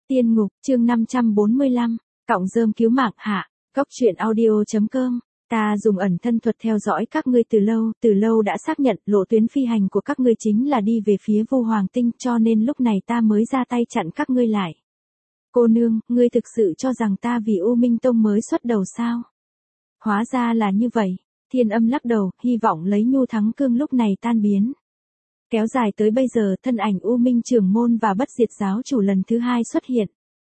Tiên ngục, chương 545, cọng rơm cứu mạng hạ, góc truyện audio.com. Ta dùng ẩn thân thuật theo dõi các ngươi từ lâu đã xác nhận lộ tuyến phi hành của các ngươi chính là đi về phía Vu Hoàng Tinh, cho nên lúc này ta mới ra tay chặn các ngươi lại. Cô nương, ngươi thực sự cho rằng ta vì U Minh Tông mới xuất đầu sao? Hóa ra là như vậy. Thiên Âm lắc đầu, hy vọng lấy nhu thắng cương lúc này tan biến. Kéo dài tới bây giờ, thân ảnh U Minh trưởng môn và Bất Diệt giáo chủ lần thứ hai xuất hiện.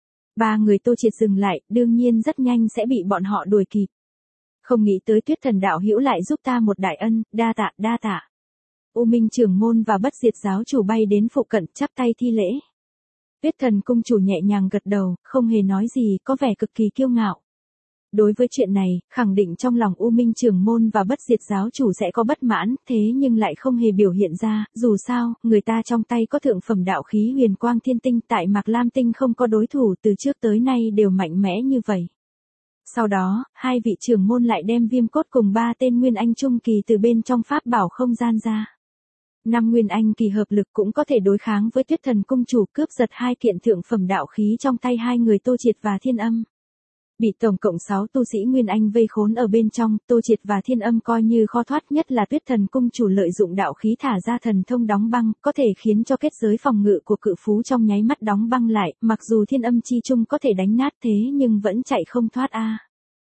Ba người Tô Triệt dừng lại, đương nhiên rất nhanh sẽ bị bọn họ đuổi kịp. Không nghĩ tới Tuyết Thần đạo hữu lại giúp ta một đại ân, đa tạ. U Minh trưởng môn và Bất Diệt giáo chủ bay đến phụ cận chắp tay thi lễ. Tuyết Thần cung chủ nhẹ nhàng gật đầu, không hề nói gì, có vẻ cực kỳ kiêu ngạo. Đối với chuyện này, khẳng định trong lòng U Minh trưởng môn và Bất Diệt giáo chủ sẽ có bất mãn, thế nhưng lại không hề biểu hiện ra, dù sao, người ta trong tay có thượng phẩm đạo khí Huyền Quang Thiên Tinh, tại Mạc Lam Tinh không có đối thủ từ trước tới nay đều mạnh mẽ như vậy. Sau đó, hai vị trưởng môn lại đem Viêm Cốt cùng 3 tên Nguyên Anh trung kỳ từ bên trong pháp bảo không gian ra. 5 Nguyên Anh kỳ hợp lực cũng có thể đối kháng với Tuyết Thần cung chủ, cướp giật 2 kiện thượng phẩm đạo khí trong tay hai người Tô Triệt và Thiên Âm. Bị tổng cộng 6 tu sĩ Nguyên Anh vây khốn ở bên trong, Tô Triệt và Thiên Âm coi như khó thoát, nhất là Tuyết Thần cung chủ lợi dụng đạo khí thả ra thần thông đóng băng, có thể khiến cho kết giới phòng ngự của cự phú trong nháy mắt đóng băng lại, mặc dù Thiên Âm chi trung có thể đánh nát thế nhưng vẫn chạy không thoát a.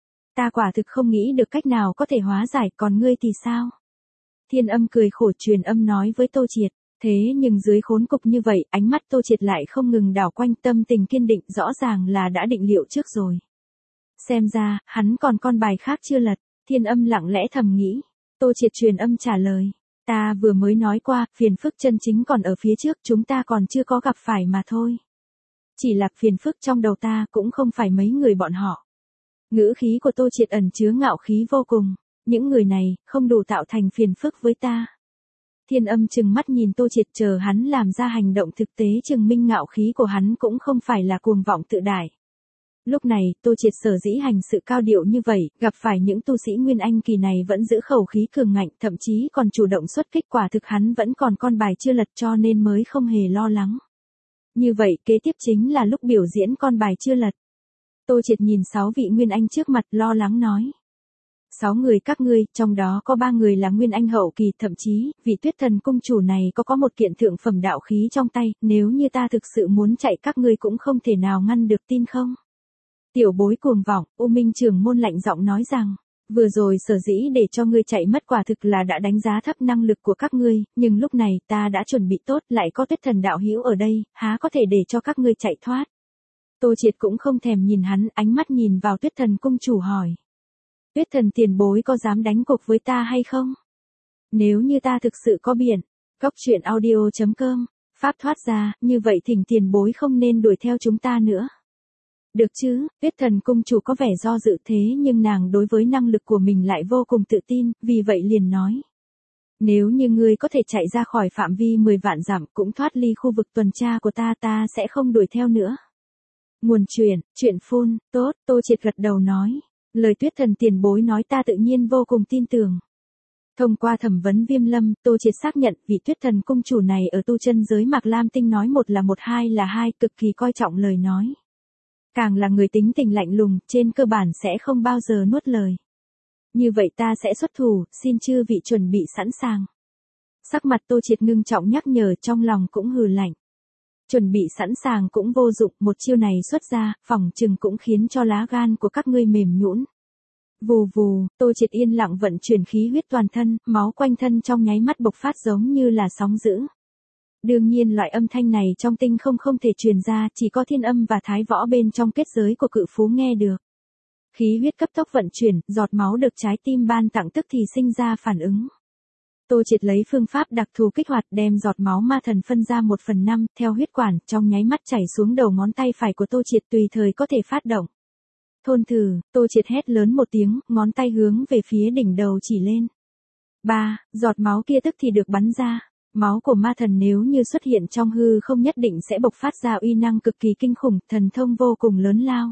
Ta quả thực không nghĩ được cách nào có thể hóa giải, còn ngươi thì sao? Thiên Âm cười khổ truyền âm nói với Tô Triệt. Thế nhưng dưới khốn cục như vậy, ánh mắt Tô Triệt lại không ngừng đảo quanh, tâm tình kiên định, rõ ràng là đã định liệu trước rồi. Xem ra, hắn còn con bài khác chưa lật. Thiên Âm lặng lẽ thầm nghĩ. Tô Triệt truyền âm trả lời. Ta vừa mới nói qua, phiền phức chân chính còn ở phía trước, chúng ta còn chưa có gặp phải mà thôi. Chỉ là phiền phức trong đầu ta cũng không phải mấy người bọn họ. Ngữ khí của Tô Triệt ẩn chứa ngạo khí vô cùng. Những người này, không đủ tạo thành phiền phức với ta. Thiên Âm trừng mắt nhìn Tô Triệt, chờ hắn làm ra hành động thực tế chứng minh ngạo khí của hắn cũng không phải là cuồng vọng tự đại. Lúc này, Tô Triệt sở dĩ hành sự cao điệu như vậy, gặp phải những tu sĩ Nguyên Anh kỳ này vẫn giữ khẩu khí cường ngạnh, thậm chí còn chủ động xuất kích, quả thực hắn vẫn còn con bài chưa lật cho nên mới không hề lo lắng. Như vậy, kế tiếp chính là lúc biểu diễn con bài chưa lật. Tô Triệt nhìn 6 vị Nguyên Anh trước mặt, lo lắng nói. 6 người các ngươi, trong đó có 3 người là Nguyên Anh hậu kỳ, thậm chí, vị Tuyết Thần cung chủ này có một kiện thượng phẩm đạo khí trong tay, nếu như ta thực sự muốn chạy các ngươi cũng không thể nào ngăn được, tin không? Tiểu bối cuồng vọng, U Minh trưởng môn lạnh giọng nói rằng, vừa rồi sở dĩ để cho ngươi chạy mất quả thực là đã đánh giá thấp năng lực của các ngươi, nhưng lúc này ta đã chuẩn bị tốt, lại có Tuyết Thần đạo hữu ở đây, há có thể để cho các ngươi chạy thoát. Tô Triệt cũng không thèm nhìn hắn, ánh mắt nhìn vào Tuyết Thần cung chủ hỏi. Tuyết Thần tiền bối có dám đánh cuộc với ta hay không? Nếu như ta thực sự có biện, góc truyện audio.com, pháp thoát ra, như vậy thỉnh tiền bối không nên đuổi theo chúng ta nữa. Được chứ, Tuyết Thần cung chủ có vẻ do dự, thế nhưng nàng đối với năng lực của mình lại vô cùng tự tin, vì vậy liền nói. Nếu như ngươi có thể chạy ra khỏi phạm vi 10 vạn dặm cũng thoát ly khu vực tuần tra của ta sẽ không đuổi theo nữa. Nguồn chuyện phun, tốt, Tô Triệt gật đầu nói. Lời Tuyết Thần tiền bối nói ta tự nhiên vô cùng tin tưởng. Thông qua thẩm vấn Viêm Lâm, Tô Triệt xác nhận vị Tuyết Thần cung chủ này ở tu chân giới Mạc Lam Tinh nói một là một, hai là hai, cực kỳ coi trọng lời nói. Càng là người tính tình lạnh lùng, trên cơ bản sẽ không bao giờ nuốt lời. Như vậy ta sẽ xuất thủ, xin chư vị chuẩn bị sẵn sàng. Sắc mặt Tô Triệt ngưng trọng nhắc nhở, trong lòng cũng hừ lạnh. Chuẩn bị sẵn sàng cũng vô dụng, một chiêu này xuất ra, phỏng chừng cũng khiến cho lá gan của các ngươi mềm nhũn. Vù vù, Tô Triệt yên lặng vận chuyển khí huyết toàn thân, máu quanh thân trong nháy mắt bộc phát giống như là sóng dữ. Đương nhiên loại âm thanh này trong tinh không thể truyền ra, chỉ có Thiên Âm và Thái Võ bên trong kết giới của cự phú nghe được. Khí huyết cấp tốc vận chuyển, giọt máu được trái tim ban tặng tức thì sinh ra phản ứng. Tô Triệt lấy phương pháp đặc thù kích hoạt, đem giọt máu ma thần phân ra 1/5, theo huyết quản, trong nháy mắt chảy xuống đầu ngón tay phải của Tô Triệt, tùy thời có thể phát động. Thôn thử, Tô Triệt hét lớn một tiếng, ngón tay hướng về phía đỉnh đầu chỉ lên. Giọt máu kia tức thì được bắn ra. Máu của ma thần nếu như xuất hiện trong hư không nhất định sẽ bộc phát ra uy năng cực kỳ kinh khủng, thần thông vô cùng lớn lao.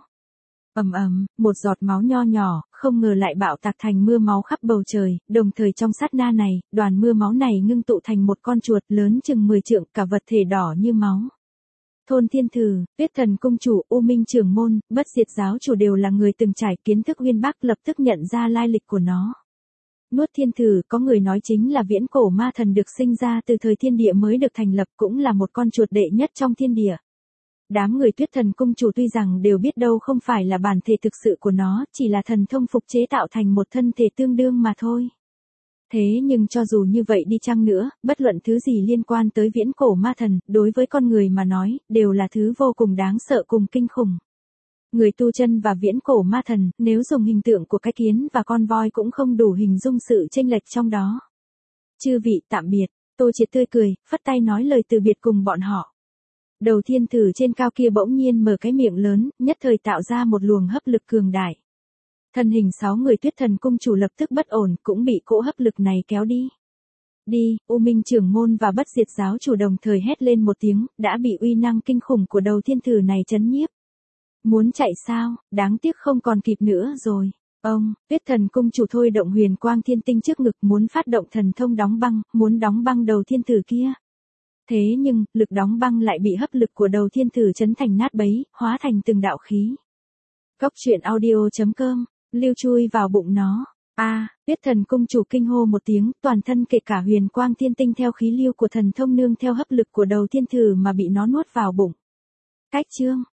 Một giọt máu nho nhỏ, không ngờ lại bạo tạc thành mưa máu khắp bầu trời, đồng thời trong sát na này, đoàn mưa máu này ngưng tụ thành một con chuột lớn chừng 10 trượng, cả vật thể đỏ như máu. Thôn Thiên Thử, Tuyết Thần Cung Chủ, U Minh Trưởng Môn, Bất Diệt Giáo Chủ đều là người từng trải kiến thức uyên bác, lập tức nhận ra lai lịch của nó. Nuốt Thiên Thử, có người nói chính là viễn cổ ma thần được sinh ra từ thời thiên địa mới được thành lập, cũng là một con chuột đệ nhất trong thiên địa. Đám người Tuyết Thần Cung Chủ tuy rằng đều biết đâu không phải là bản thể thực sự của nó, chỉ là thần thông phục chế tạo thành một thân thể tương đương mà thôi. Thế nhưng cho dù như vậy đi chăng nữa, bất luận thứ gì liên quan tới viễn cổ ma thần, đối với con người mà nói, đều là thứ vô cùng đáng sợ cùng kinh khủng. Người tu chân và viễn cổ ma thần, nếu dùng hình tượng của cái kiến và con voi cũng không đủ hình dung sự chênh lệch trong đó. Chư vị tạm biệt, Tô Triệt tươi cười, phất tay nói lời từ biệt cùng bọn họ. Đầu Thiên Thử trên cao kia bỗng nhiên mở cái miệng lớn, nhất thời tạo ra một luồng hấp lực cường đại. Thân hình 6 người Tuyết Thần Cung Chủ lập tức bất ổn, cũng bị cỗ hấp lực này kéo đi. Đi, U Minh Trưởng Môn và Bất Diệt Giáo Chủ đồng thời hét lên một tiếng, đã bị uy năng kinh khủng của đầu Thiên Thử này chấn nhiếp. Muốn chạy sao, đáng tiếc không còn kịp nữa rồi. Ông, Tuyết Thần Cung Chủ thôi động huyền quang thiên tinh trước ngực, muốn phát động thần thông đóng băng, muốn đóng băng đầu Thiên Thử kia. Thế nhưng, lực đóng băng lại bị hấp lực của đầu Thiên Thử chấn thành nát bấy, hóa thành từng đạo khí. Cốc truyện audio.com, lưu chui vào bụng nó. Tuyết Thần Cung Chủ kinh hô một tiếng, toàn thân kể cả huyền quang thiên tinh theo khí lưu của thần thông nương theo hấp lực của đầu Thiên Thử mà bị nó nuốt vào bụng. Cách chương